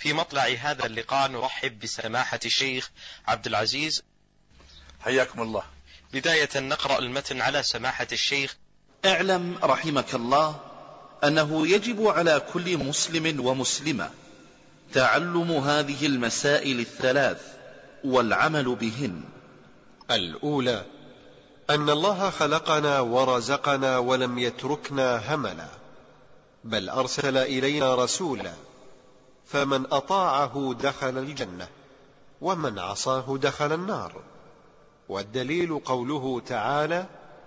في مطلع هذا اللقاء نرحب بسماحة الشيخ عبد العزيز. حياكم الله. بداية نقرأ المتن على سماحة الشيخ. اعلم رحمك الله أنه يجب على كل مسلم ومسلمة تعلم هذه المسائل الثلاث والعمل بهن. الأولى أن الله خلقنا ورزقنا ولم يتركنا هملا، بل أرسل إلينا رسولا، فمن أطاعه دخل الجنة ومن عصاه دخل النار. والدليل قوله تعالى: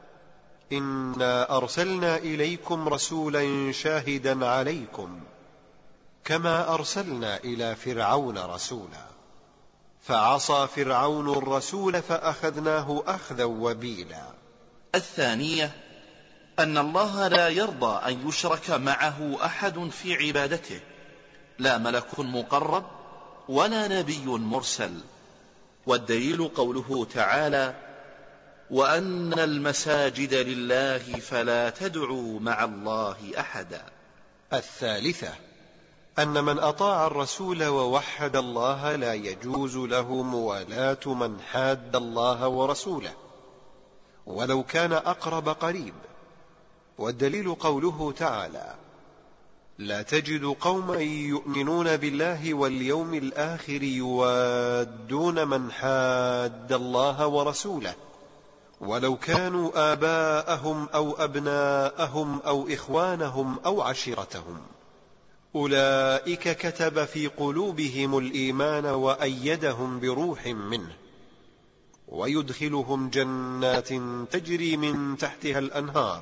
إنا أرسلنا إليكم رسولا شاهدا عليكم كما أرسلنا إلى فرعون رسولا، فعصى فرعون الرسول فأخذناه أخذا وبيلا. الثانية أن الله لا يرضى أن يشرك معه أحد في عبادته، لا ملك مقرب ولا نبي مرسل. والدليل قوله تعالى: وأن المساجد لله فلا تدعوا مع الله أحدا. الثالثة أن من أطاع الرسول ووحد الله لا يجوز له موالاة من حاد الله ورسوله ولو كان أقرب قريب. والدليل قوله تعالى: لا تجد قوما يؤمنون بالله واليوم الآخر يوادون من حاد الله ورسوله ولو كانوا آباءهم أو أبناءهم أو إخوانهم أو عشيرتهم، أولئك كتب في قلوبهم الإيمان وأيدهم بروح منه ويدخلهم جنات تجري من تحتها الأنهار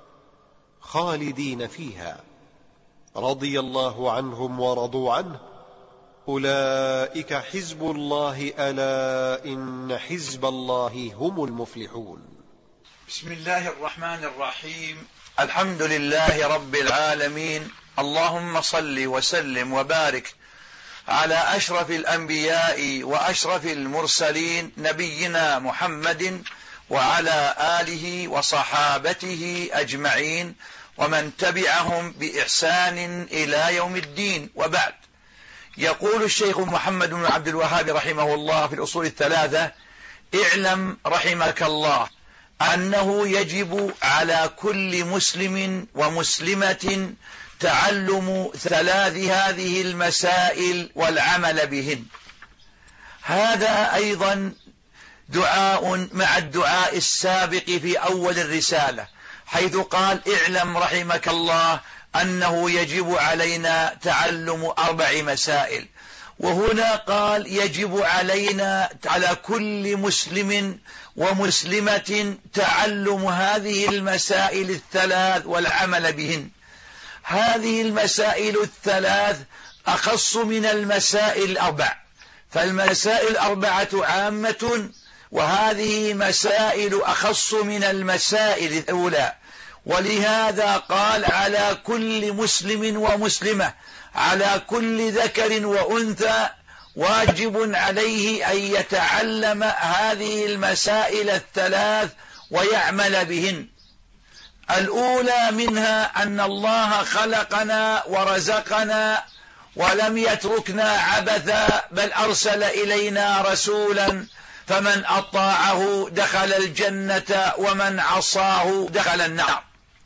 خالدين فيها، رضي الله عنهم ورضوا عنه، أولئك حزب الله، ألا إن حزب الله هم المفلحون. بسم الله الرحمن الرحيم. الحمد لله رب العالمين، اللهم صل وسلم وبارك على أشرف الأنبياء وأشرف المرسلين نبينا محمد وعلى آله وصحابته أجمعين ومن تبعهم بإحسان إلى يوم الدين، وبعد. يقول الشيخ محمد بن عبد الوهاب رحمه الله في الأصول الثلاثة: اعلم رحمك الله أنه يجب على كل مسلم ومسلمة تعلم ثلاث هذه المسائل والعمل بهن. هذا أيضا دعاء مع الدعاء السابق في أول الرسالة، حيث قال: اعلم رحمك الله أنه يجب علينا تعلم 4 مسائل، وهنا قال يجب علينا على كل مسلم ومسلمة تعلم هذه المسائل الثلاث والعمل بهن. هذه المسائل الثلاث أخص من المسائل 4، فالمسائل 4 عامة، وهذه مسائل أخص من المسائل الأولى. ولهذا قال: على كل مسلم ومسلمة، على كل ذكر وأنثى واجب عليه أن يتعلم هذه المسائل الثلاث ويعمل بهن. الأولى منها أن الله خلقنا ورزقنا ولم يتركنا عبثا، بل أرسل إلينا رسولا، فمن أطاعه دخل الجنة ومن عصاه دخل النار.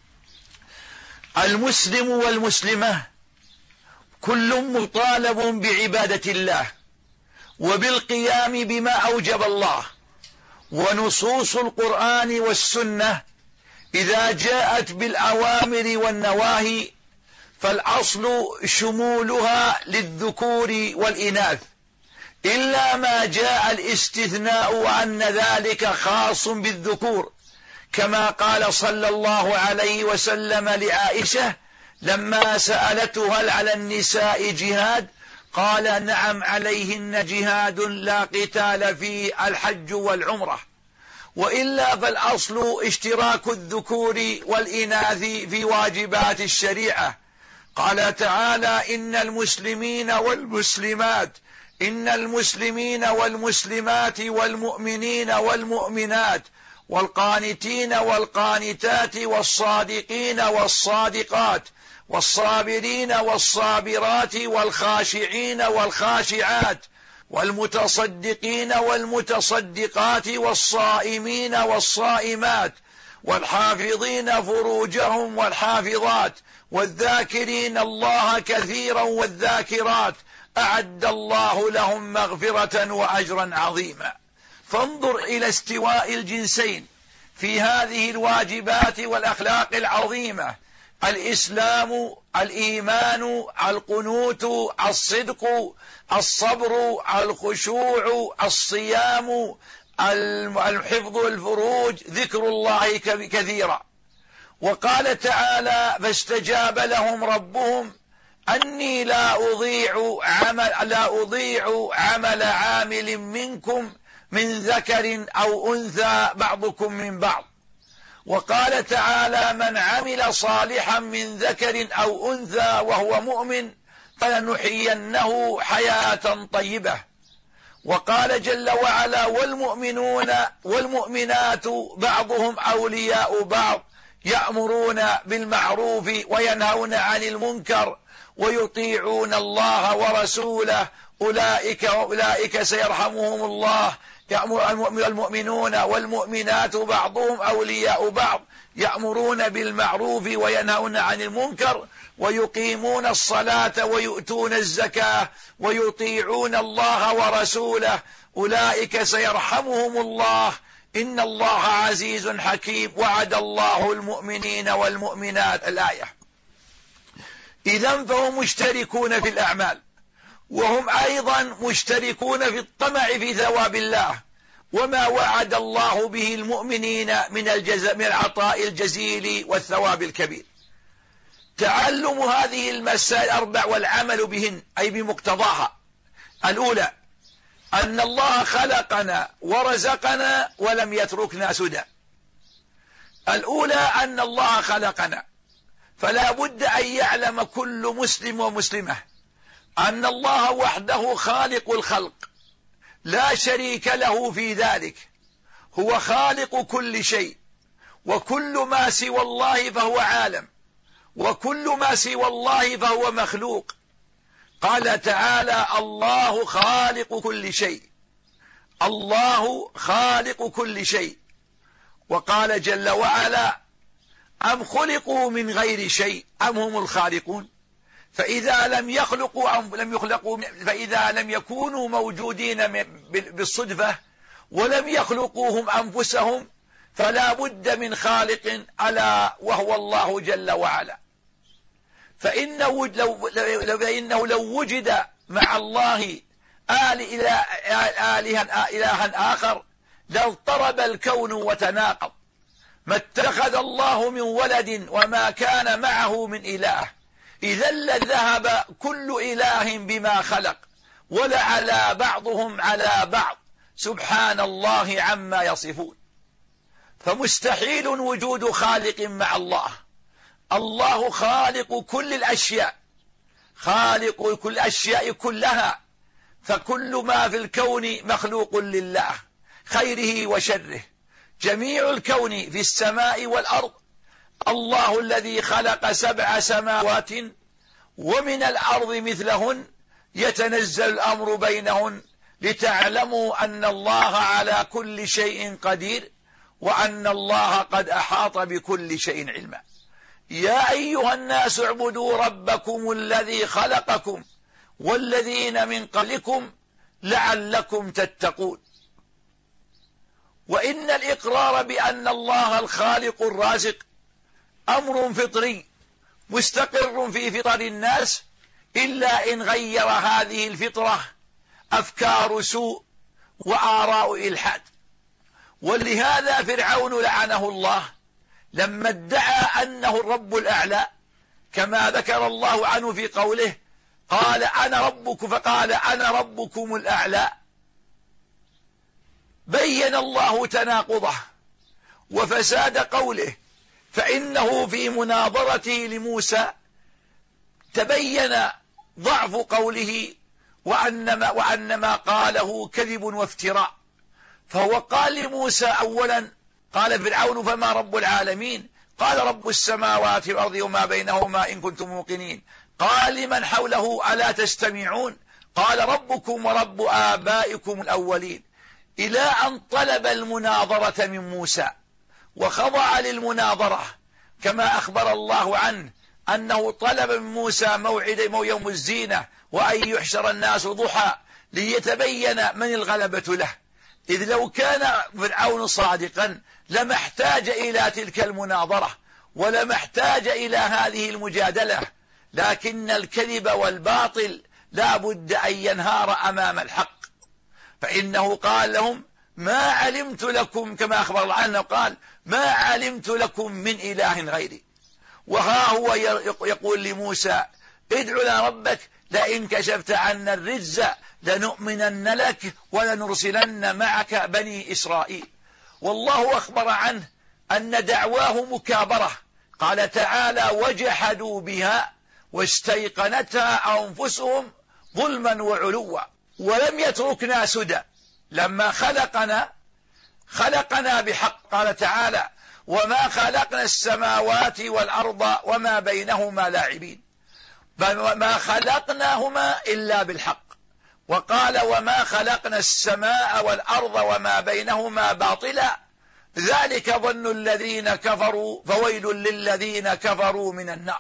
المسلم والمسلمة كل مطالب بعبادة الله وبالقيام بما أوجب الله، ونصوص القرآن والسنة إذا جاءت بالأوامر والنواهي فالأصل شمولها للذكور والإناث، إلا ما جاء الاستثناء وأن ذلك خاص بالذكور، كما قال صلى الله عليه وسلم لعائشة لما سألته: هل على النساء جهاد؟ قال: نعم، عليهن جهاد لا قتال فيه، الحج والعمرة. وإلا فالأصل اشتراك الذكور والإناث في واجبات الشريعة. قال تعالى: إن المسلمين والمسلمات والمؤمنين والمؤمنات والقانتين والقانتات والصادقين والصادقات والصابرين والصابرات والخاشعين والخاشعات والمتصدقين والمتصدقات والصائمين والصائمات والحافظين فروجهم والحافظات والذاكرين الله كثيرا والذاكرات أعد الله لهم مغفرة وأجرا عظيما. فانظر إلى استواء الجنسين في هذه الواجبات والأخلاق العظيمة: الإسلام، الإيمان، القنوت، الصدق، الصبر، الخشوع، الصيام، الحفظ الفروج، ذكر الله كثيرا. وقال تعالى: فاستجاب لهم ربهم أني لا أضيع عمل عامل منكم من ذكر أو أنثى بعضكم من بعض. وقال تعالى: من عمل صالحا من ذكر أو أنثى وهو مؤمن فلنحيينه حياة طيبة. وقال جل وعلا: والمؤمنون والمؤمنات بعضهم أولياء بعض يأمرون بالمعروف وينهون عن المنكر ويطيعون الله ورسوله أولئك سيرحمهم الله. المؤمنون والمؤمنات بعضهم أولياء بعض يأمرون بالمعروف وينهون عن المنكر ويقيمون الصلاة ويؤتون الزكاة ويطيعون الله ورسوله أولئك سيرحمهم الله إن الله عزيز حكيم وعد الله المؤمنين والمؤمنات. الآية. إذن فهم مشتركون في الأعمال، وهم أيضا مشتركون في الطمع في ثواب الله وما وعد الله به المؤمنين من العطاء الجزيل والثواب الكبير. تعلم هذه المسائل الأربع والعمل بهن أي بمقتضاها: الأولى أن الله خلقنا ورزقنا ولم يتركنا سدى. الأولى أن الله خلقنا، فلا بد أن يعلم كل مسلم ومسلمة أن الله وحده خالق الخلق لا شريك له في ذلك، هو خالق كل شيء، وكل ما سوى الله فهو عالم، وكل ما سوى الله فهو مخلوق. قال تعالى: الله خالق كل شيء، الله خالق كل شيء. وقال جل وعلا: أم خلقوا من غير شيء أم هم الخالقون. فإذا لم يكونوا موجودين بالصدفة ولم يخلقوهم أنفسهم فلا بد من خالق ألا وهو الله جل وعلا. فإنه لو وجد مع الله إلها آخر لاضطرب الكون وتناقض. ما اتخذ الله من ولد وما كان معه من إله، إذا لذهب كل إله بما خلق ولعلى بعضهم على بعض سبحان الله عما يصفون. فمستحيل وجود خالق مع الله. الله خالق كل الأشياء، خالق كل الأشياء كلها، فكل ما في الكون مخلوق لله خيره وشره. جميع الكون في السماء والأرض الله الذي خلق 7 سماوات ومن الأرض مثلهن يتنزل الأمر بينهن لتعلموا أن الله على كل شيء قدير وأن الله قد أحاط بكل شيء علما. يا أيها الناس اعبدوا ربكم الذي خلقكم والذين من قبلكم لعلكم تتقون. وإن الإقرار بأن الله الخالق الرازق أمر فطري مستقر في فطر الناس، إلا إن غير هذه الفطرة أفكار سوء وآراء إلحاد. ولهذا فرعون لعنه الله لما ادعى أنه الرب الأعلى، كما ذكر الله عنه في قوله: قال أنا ربك، فقال أنا ربكم الأعلى. بين الله تناقضه وفساد قوله، فإنه في مناظرته لموسى تبين ضعف قوله وأن ما قاله كذب وافتراء. فهو قال لموسى أولا، قال فرعون: فما رب العالمين؟ قال رب السماوات والأرض وما بينهما إن كنتم موقنين. قال لمن حوله ألا تستمعون؟ قال ربكم ورب آبائكم الأولين، إلى أن طلب المناظرة من موسى وخضع للمناظرة، كما أخبر الله عنه أنه طلب من موسى موعد يوم الزينة وأن يحشر الناس ضحى ليتبين من الغلبة له، إذ لو كان فرعون صادقا لما احتاج إلى تلك المناظرة ولما احتاج إلى هذه المجادلة، لكن الكذب والباطل لا بد أن ينهار أمام الحق. فإنه قال لهم ما علمت لكم، كما أخبر الله عنه قال ما علمت لكم من إله غيري. وها هو يقول لموسى ادع لنا ربك لئن كشفت عنا الرجز لنؤمنن لك ولنرسلن معك بني إسرائيل. والله أخبر عنه أن دعواه مكابرة، قال تعالى وجحدوا بها واستيقنتها أنفسهم ظلما وعلوا، ولم يتركنا سدى لما خلقنا بحق. قال تعالى وما خلقنا السماوات والأرض وما بينهما لاعبين، ما خلقناهما إلا بالحق. وقال وما خلقنا السماء والأرض وما بينهما باطلا ذلك ظن الذين كفروا فويل للذين كفروا من النار.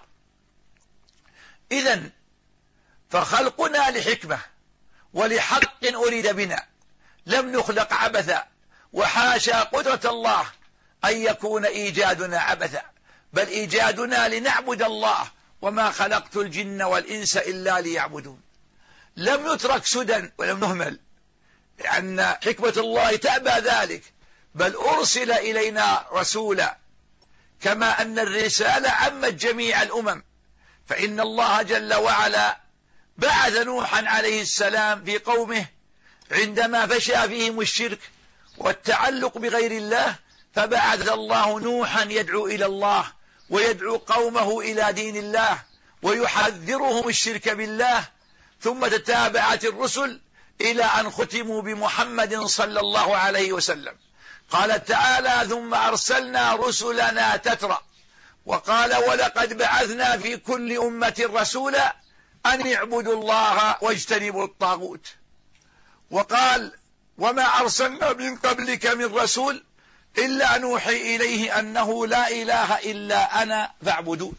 إذن فخلقنا لحكمة ولحق أريد بنا، لم نخلق عبثا، وحاشا قدرة الله أن يكون إيجادنا عبثا، بل إيجادنا لنعبد الله، وما خلقت الجن والإنس إلا ليعبدون. لم نترك سدى ولم نهمل، لأن حكمة الله تأبى ذلك، بل أرسل إلينا رسولا، كما أن الرسالة عمت جميع الأمم. فإن الله جل وعلا بعث نوحا عليه السلام في قومه عندما فشى فيهم الشرك والتعلق بغير الله، فبعث الله نوحا يدعو إلى الله ويدعو قومه إلى دين الله ويحذرهم الشرك بالله. ثم تتابعت الرسل إلى أن ختموا بمحمد صلى الله عليه وسلم. قال تعالى ثم أرسلنا رسلنا تترى، وقال ولقد بعثنا في كل أمة رسولا أن اعبدوا الله واجتنبوا الطاغوت. وقال وما أرسلنا من قبلك من رسول إلا نوحي إليه أنه لا إله إلا أنا فاعبدون.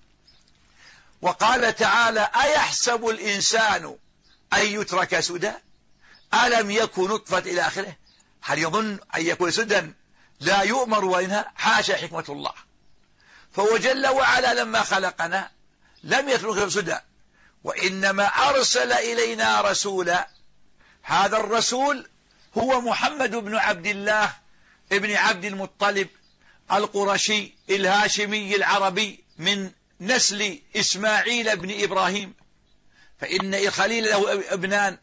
وقال تعالى أيحسب الإنسان أن يترك سدى ألم يكن نطفة إلى آخره. هل يظن أن يكون سدى لا يؤمر وينهى؟ حاشا حكمة الله. فهو جل وعلا لما خلقنا لم يترك سدى، وإنما أرسل إلينا رسولا. هذا الرسول هو محمد بن عبد الله ابن عبد المطلب القرشي الهاشمي العربي من نسل إسماعيل بن إبراهيم، فإن خليل له ابنان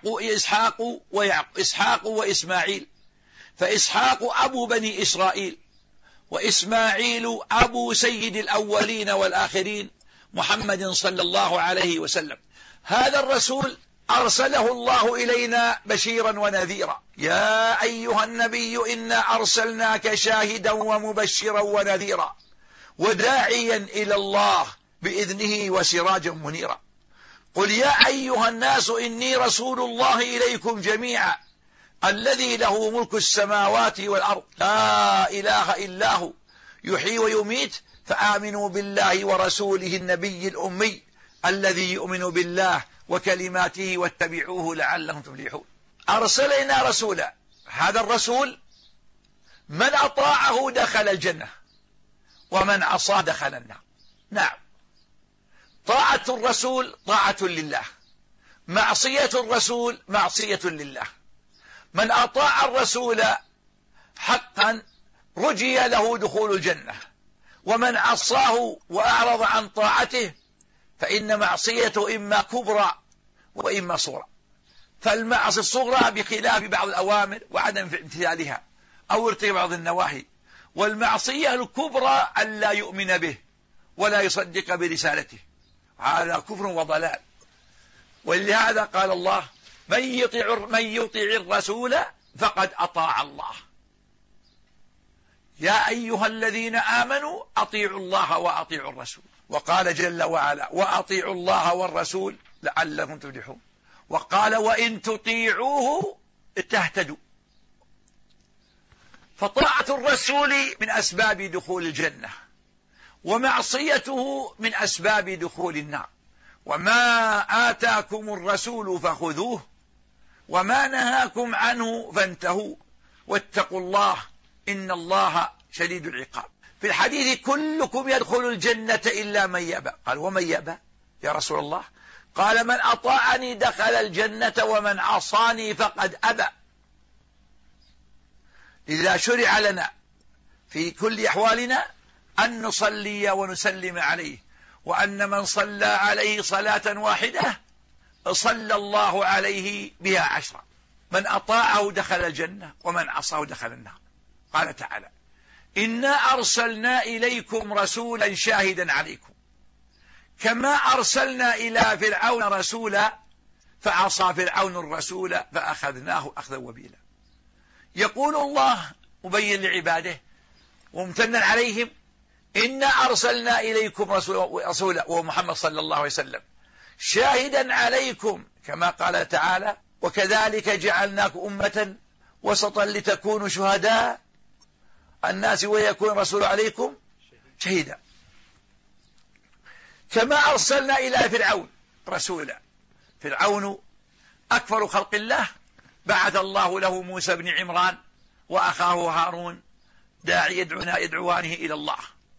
إسحاق وإسماعيل، فإسحاق أبو بني إسرائيل، وإسماعيل أبو سيد الأولين والآخرين محمد صلى الله عليه وسلم. هذا الرسول أرسله الله إلينا بشيرا ونذيرا. يا أيها النبي إنا أرسلناك شاهدا ومبشرا ونذيرا وداعيا إلى الله بإذنه وسراجا منيرا. قل يا أيها الناس إني رسول الله إليكم جميعا الذي له ملك السماوات والأرض لا إله إلا هو يحيي ويميت فآمنوا بالله ورسوله النبي الأمي الذي يؤمن بالله وكلماته واتبعوه لعلهم تفلحون. أرسلنا رسولا، هذا الرسول من أطاعه دخل الجنة ومن عصاه دخل النار. نعم، طاعة الرسول طاعة لله، معصية الرسول معصية لله. من أطاع الرسول حقا رجي له دخول الجنة، ومن عصاه وأعرض عن طاعته فإن معصيته إما كبرى وإما صغرى. فالمعصية الصغرى بخلاف بعض الأوامر وعدم امتثالها أو ارتكاب بعض النواهي، والمعصية الكبرى أن لا يؤمن به ولا يصدق برسالته، هذا كفر وضلال. ولهذا قال الله من يطيع الرسول فقد أطاع الله. يا أيها الذين آمنوا أطيعوا الله وأطيعوا الرسول. وقال جل وعلا وأطيعوا الله والرسول لعلكم تفلحون. وقال وإن تطيعوه تهتدوا. فطاعة الرسول من أسباب دخول الجنة، ومعصيته من أسباب دخول النار. وما آتاكم الرسول فخذوه وما نهاكم عنه فانتهوا واتقوا الله إن الله شديد العقاب. في الحديث كلكم يدخل الجنة إلا من يأبى. قال ومن يأبى يا رسول الله؟ قال من أطاعني دخل الجنة ومن عصاني فقد أبى. إذا شرع لنا في كل أحوالنا أن نصلي ونسلم عليه، وأن من صلى عليه صلاة واحدة صلى الله عليه بها 10. من أطاعه دخل الجنة ومن عصاه دخل النار. قال تعالى إنا أرسلنا إليكم رسولا شاهدا عليكم كما أرسلنا إلى فرعون رسولا فعصى فرعون الرسول فأخذناه أخذا وبيلا. يقول الله مبين لعباده وممتنا عليهم إنا أرسلنا إليكم رسولا وهو محمد صلى الله عليه وسلم شاهدا عليكم كما قال تعالى وكذلك جعلناكم أمة وسطا لتكونوا شهداء الناس ويكون الرسول عليكم شهيدا. كما أرسلنا إلى فرعون رسولا. فرعون أكبر خلق الله، بعث الله له موسى بن عمران وأخاه هارون داعي يدعوانه إلى الله.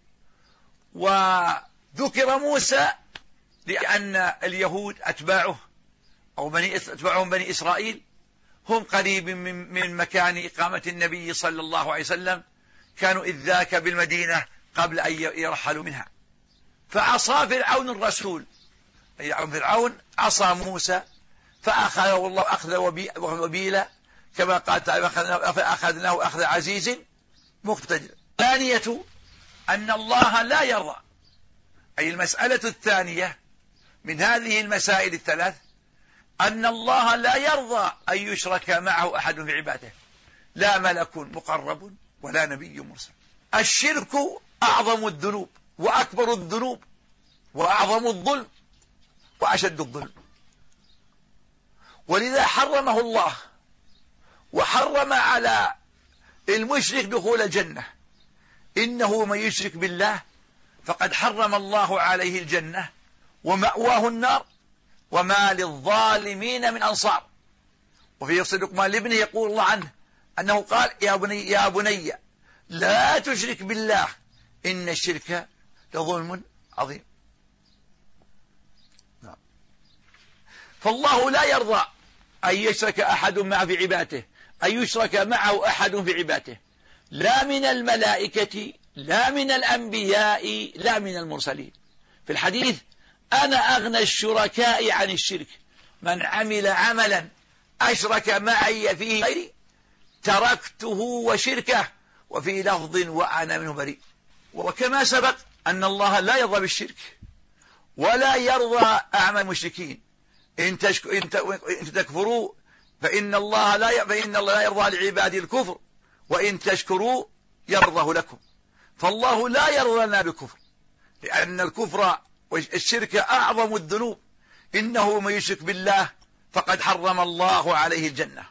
وذكر موسى لأن اليهود أتباعه أو أتباعهم بني إسرائيل هم قريب من مكان إقامة النبي صلى الله عليه وسلم، كانوا إذ ذاك بالمدينة قبل أن يرحلوا منها. فعصى فرعون الرسول، أي فرعون عصى موسى فأخذه الله أخذ وبيلا كما قال تعالى فأخذناه أخذ عزيز مقتدر. ثانية أن الله لا يرضى، أي المسألة الثانية من هذه المسائل الثلاث أن الله لا يرضى أن يشرك معه أحد في عباده، لا ملك مقرب ولا نبي مرسل. الشرك أعظم الذنوب وأكبر الذنوب وأعظم الظلم وأشد الظلم، ولذا حرمه الله وحرم على المشرك دخول الجنة. إنه من يشرك بالله فقد حرم الله عليه الجنة ومأواه النار وما للظالمين من أنصار. وفي قصة لقمان لابنه يقول الله عنه أنه قال يا بني لا تشرك بالله إن الشرك لظلم عظيم. فالله لا يرضى أن يشرك أحد معه في عبادته، أن يشرك معه أحد في عبادته، لا من الملائكة لا من الأنبياء لا من المرسلين. في الحديث أنا أغنى الشركاء عن الشرك، من عمل عملا أشرك معي فيه غيري تركته وشركه. وفي لفظ وأنا منه بريء. وكما سبق أن الله لا يرضى بالشرك ولا يرضى أعمال المشركين. إن تكفروا فإن الله لا يرضى لعباده الكفر وإن تشكروا يرضه لكم. فالله لا يرضى لنا بالكفر لأن الكفر والشرك أعظم الذنوب. إنه من يشرك بالله فقد حرم الله عليه الجنة.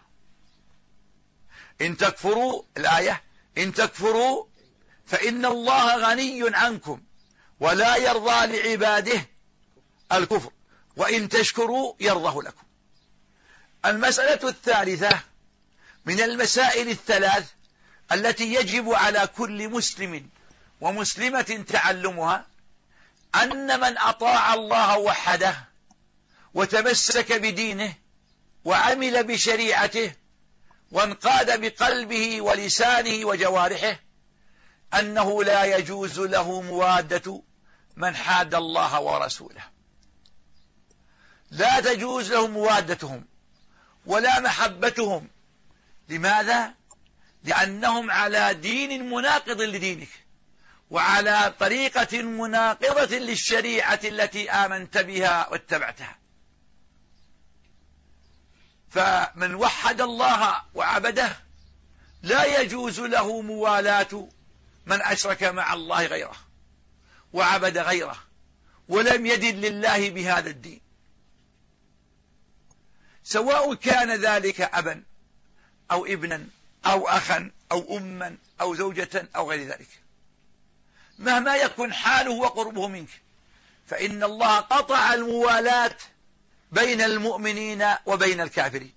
إن تكفروا الآية إن تكفروا فإن الله غني عنكم ولا يرضى لعباده الكفر وإن تشكروا يرضه لكم. المسألة الثالثة من المسائل الثلاث التي يجب على كل مسلم ومسلمة تعلمها أن من أطاع الله وحده وتمسك بدينه وعمل بشريعته وانقاد بقلبه ولسانه وجوارحه أنه لا يجوز له موادة من حاد الله ورسوله. لا تجوز له موادتهم ولا محبتهم. لماذا؟ لأنهم على دين مناقض لدينك وعلى طريقة مناقضة للشريعة التي آمنت بها واتبعتها. فمن وحد الله وعبده لا يجوز له موالاة من أشرك مع الله غيره وعبد غيره ولم يدن لله بهذا الدين، سواء كان ذلك أبا أو ابنا أو أخا أو أما أو زوجة أو غير ذلك، مهما يكن حاله وقربه منك، فإن الله قطع الموالاة بين المؤمنين وبين الكافرين.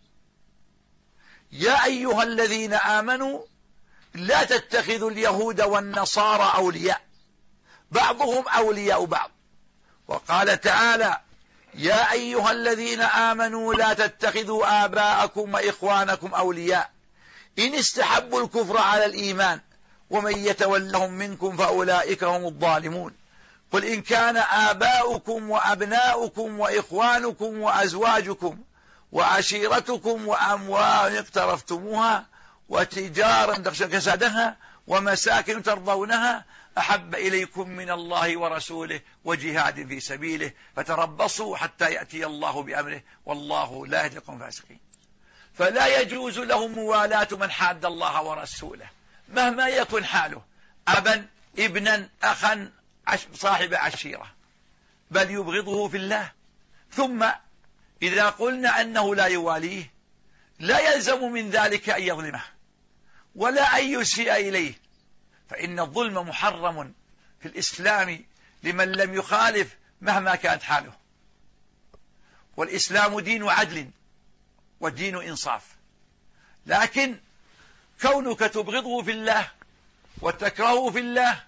يا أيها الذين آمنوا لا تتخذوا اليهود والنصارى أولياء بعضهم أولياء بعض. وقال تعالى: يا أيها الذين آمنوا لا تتخذوا آباءكم وإخوانكم أولياء إن استحبوا الكفر على الإيمان ومن يتولهم منكم فأولئك هم الظالمون. قل إن كان آباؤكم وأبناؤكم وإخوانكم وأزواجكم وعشيرتكم وأموال اقترفتموها وتجارة تخشون كسادها ومساكن ترضونها أحب إليكم من الله ورسوله وجهاد في سبيله فتربصوا حتى يأتي الله بأمره والله لا يهدي القوم الفاسقين. فلا يجوز لهم موالاة من حاد الله ورسوله مهما يكن حاله، أبا ابنا أخا صاحب عشيرة، بل يبغضه في الله. ثم إذا قلنا أنه لا يواليه لا يلزم من ذلك أن يظلمه ولا أن يسيء إليه، فإن الظلم محرم في الإسلام لمن لم يخالف مهما كانت حاله. والإسلام دين عدل ودين إنصاف، لكن كونك تبغضه في الله وتكرهه في الله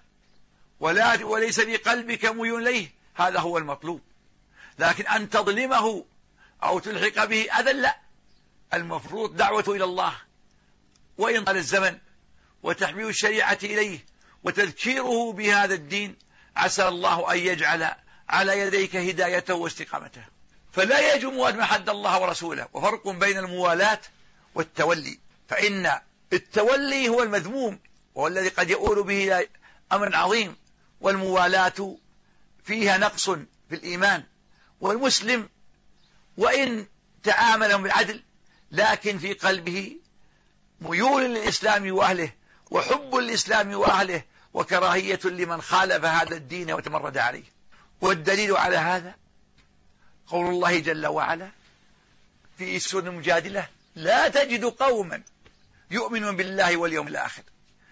وليس في قلبك ميول إليه هذا هو المطلوب، لكن أن تظلمه أو تلحق به أذى لا، المفروض دعوة إلى الله وإن طال الزمن وتحميل الشريعة إليه وتذكيره بهذا الدين، عسى الله أن يجعل على يديك هدايته واستقامته. فلا يجب موالاة من حد الله ورسوله، وفرق بين الموالاة والتولي، فإن التولي هو المذموم وهو الذي قد يؤول به إلى أمر عظيم، والموالاة فيها نقص في الإيمان. والمسلم وإن تعامل بالعدل لكن في قلبه ميول للإسلام وأهله وحب الإسلام وأهله وكراهية لمن خالف هذا الدين وتمرد عليه. والدليل على هذا قول الله جل وعلا في سورة المجادلة: لا تجد قوما يؤمنون بالله واليوم الآخر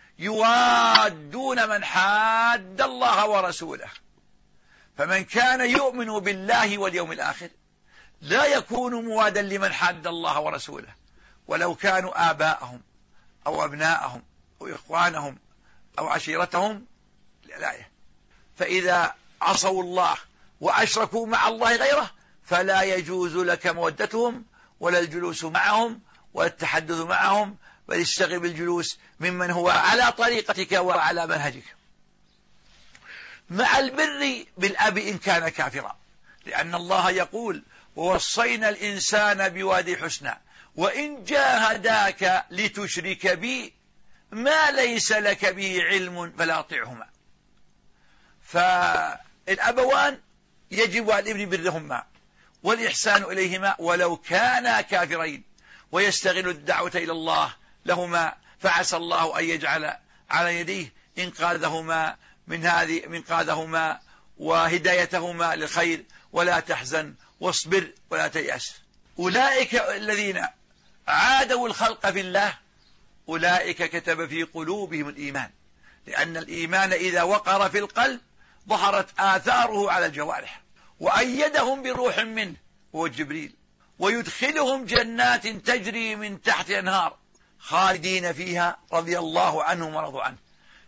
يوادون من حاد الله ورسوله. فمن كان يؤمن بالله واليوم الآخر لا يكون موادا لمن حاد الله ورسوله ولو كانوا آباءهم أو أبناءهم أو إخوانهم أو عشيرتهم الآية. فإذا عصوا الله وأشركوا مع الله غيره فلا يجوز لك مودتهم ولا الجلوس معهم ولا التحدث معهم، بل اشتغل بالجلوس ممن هو على طريقتك وعلى منهجك، مع البر بالأب إن كان كافرا، لأن الله يقول: ووصينا الإنسان بوالديه حسنا وإن جاهداك لتشرك بي ما ليس لك به علم فلا تطعهما. فالأبوان يجب على الابن برهما والإحسان إليهما ولو كانا كافرين، ويستغل الدعوة إلى الله لهما، فعسى الله أن يجعل على يديه إنقاذهما وهدايتهما للخير. ولا تحزن واصبر ولا تيأس. أولئك الذين عادوا الخلق في الله أولئك كتب في قلوبهم الإيمان، لأن الإيمان إذا وقر في القلب ظهرت آثاره على الجوارح. وأيدهم بروح منه هو جبريل، ويدخلهم جنات تجري من تحت أنهار خالدين فيها رضي الله عنهم ورضوا عنه.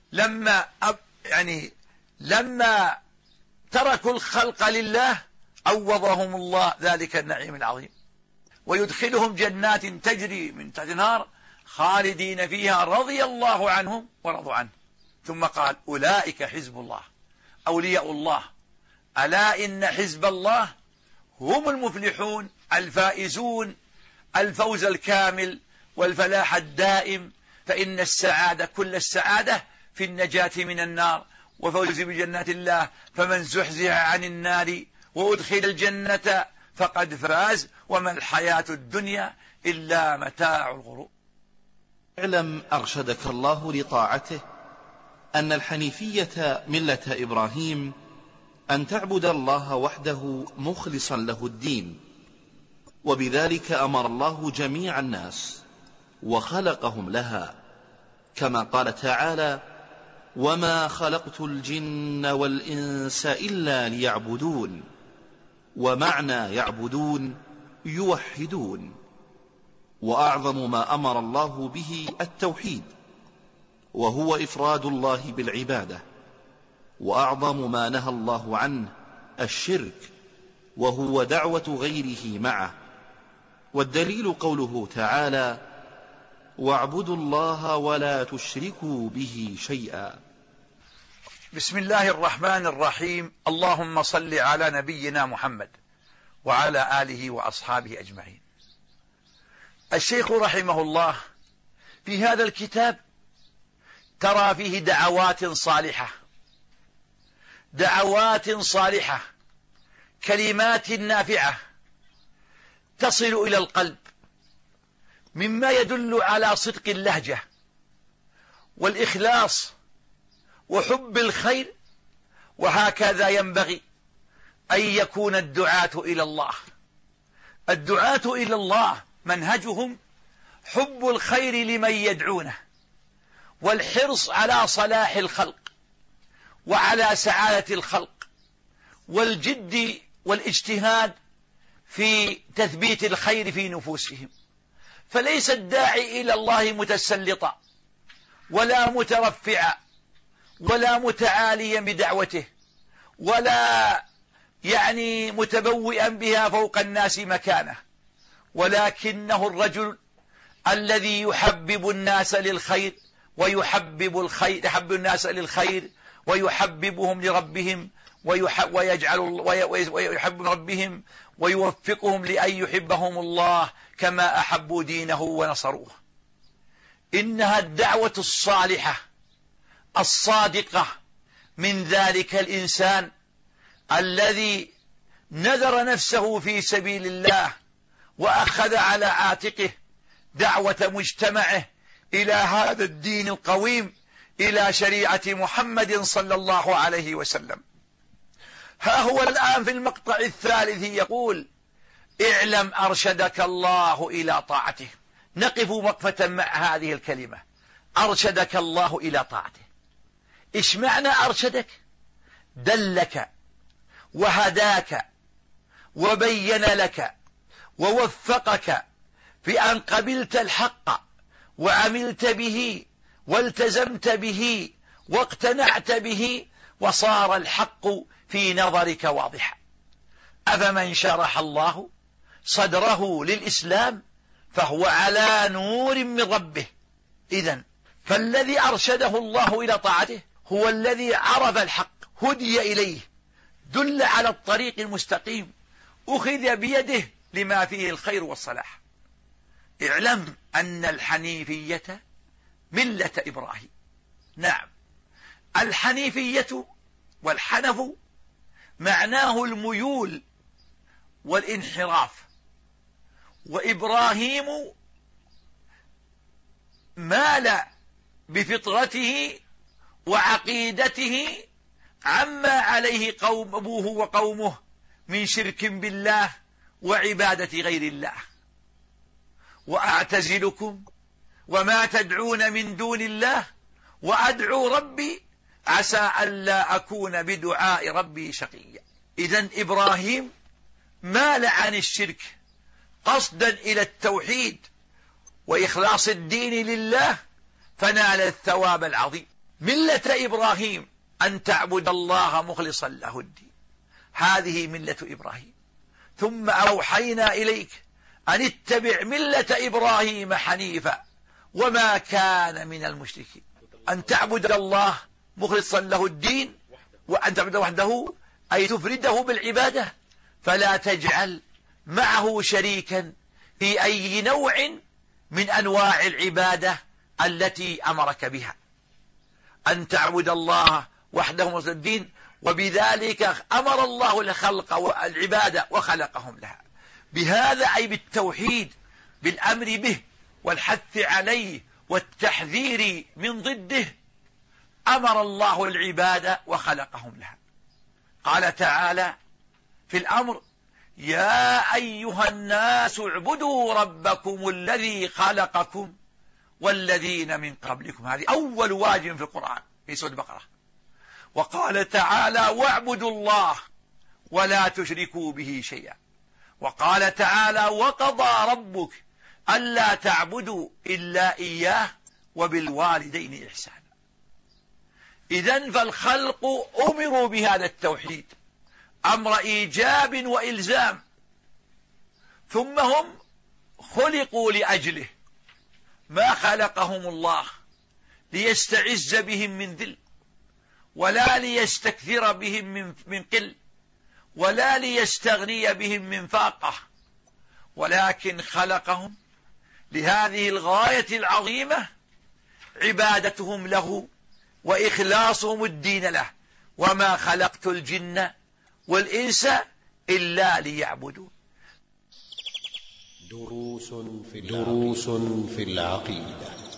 لما تركوا الخلق لله عوضهم الله ذلك النعيم العظيم. ويدخلهم جنات تجري من تحت الأنهار خالدين فيها رضي الله عنهم ورضوا عنه. ثم قال: أولئك حزب الله أولياء الله ألا إن حزب الله هم المفلحون الفائزون الفوز الكامل والفلاح الدائم. فإن السعادة كل السعادة في النجاة من النار وفوز بجنات الله، فمن زحزح عن النار وأدخل الجنة فقد فاز وما الحياة الدنيا إلا متاع الغرور. اعلم أرشدك الله لطاعته أن الحنيفية ملة إبراهيم أن تعبد الله وحده مخلصا له الدين، وبذلك أمر الله جميع الناس وخلقهم لها، كما قال تعالى: وما خلقت الجن والإنس إلا ليعبدون. ومعنى يعبدون يوحدون. وأعظم ما أمر الله به التوحيد، وهو إفراد الله بالعبادة. وأعظم ما نهى الله عنه الشرك، وهو دعوة غيره معه. والدليل قوله تعالى: واعبدوا الله ولا تشركوا به شيئا. بسم الله الرحمن الرحيم. اللهم صل على نبينا محمد وعلى آله وأصحابه أجمعين. الشيخ رحمه الله في هذا الكتاب ترى فيه دعوات صالحة، كلمات نافعة تصل إلى القلب، مما يدل على صدق اللهجة والإخلاص وحب الخير. وهكذا ينبغي أن يكون الدعاة إلى الله. الدعاة إلى الله منهجهم حب الخير لمن يدعونه، والحرص على صلاح الخلق وعلى سعادة الخلق، والجد والاجتهاد في تثبيت الخير في نفوسهم. فليس الداعي إلى الله متسلطا ولا مترفعا ولا متعاليا بدعوته، ولا متبوئا بها فوق الناس مكانه، ولكنه الرجل الذي يحبب الناس للخير ويحبب الناس للخير ويحببهم لربهم ويحب ربهم ويوفقهم لأن يحبهم الله كما أحبوا دينه ونصروه. إنها الدعوة الصالحة الصادقة من ذلك الإنسان الذي نذر نفسه في سبيل الله وأخذ على عاتقه دعوة مجتمعه إلى هذا الدين القويم، إلى شريعة محمد صلى الله عليه وسلم. ها هو الآن في المقطع الثالث يقول: اعلم أرشدك الله إلى طاعته. نقف وقفة مع هذه الكلمة: أرشدك الله إلى طاعته. إيش معنى أرشدك؟ دلك وهداك وبين لك ووفقك في أن قبلت الحق وعملت به والتزمت به واقتنعت به، وصار الحق في نظرك واضحا. أفمن شرح الله صدره للإسلام فهو على نور من ربه. إذن فالذي أرشده الله إلى طاعته هو الذي عرف الحق، هدي إليه، دل على الطريق المستقيم، أخذ بيده لما فيه الخير والصلاح. اعلم أن الحنيفية ملة إبراهيم. نعم، الحنيفية والحنف معناه الميول والانحراف، وإبراهيم مال بفطرته وعقيدته عما عليه أبوه وقومه من شرك بالله وعبادة غير الله. وأعتزلكم وما تدعون من دون الله وأدعو ربي عسى ألا أكون بدعاء ربي شقيا. إذن إبراهيم مال عن الشرك قصدا إلى التوحيد وإخلاص الدين لله، فنال الثواب العظيم. ملة إبراهيم أن تعبد الله مخلصا له الدين، هذه ملة إبراهيم. ثم أوحينا إليك أن اتبع ملة إبراهيم حنيفا وما كان من المشركين. أن تعبد الله مخلصا له الدين، وأن تعبد وحده أي تفرده بالعبادة، فلا تجعل معه شريكا في أي نوع من أنواع العبادة التي أمرك بها. أن تعبد الله وحده مخلصا الدين، وبذلك أمر الله الخلق والعبادة وخلقهم لها. بهذا أي بالتوحيد، بالأمر به والحث عليه والتحذير من ضده، أمر الله العباد وخلقهم لها. قال تعالى في الأمر: يا أيها الناس اعبدوا ربكم الذي خلقكم والذين من قبلكم. هذه أول واجب في القرآن في سورة البقرة. وقال تعالى: واعبدوا الله ولا تشركوا به شيئا. وقال تعالى: وقضى ربك ألا تعبدوا إلا إياه وبالوالدين إحسانا. إذن فالخلق أمروا بهذا التوحيد أمر إيجاب وإلزام، ثم هم خلقوا لأجله، ما خلقهم الله ليستعز بهم من ذل، ولا ليستكثر بهم من قل، ولا ليستغني بهم من فاقة، ولكن خلقهم لهذه الغاية العظيمة: عبادتهم له وإخلاصهم الدين له. وما خلقت الجن والإنس إلا ليعبدون. دروس في العقيدة.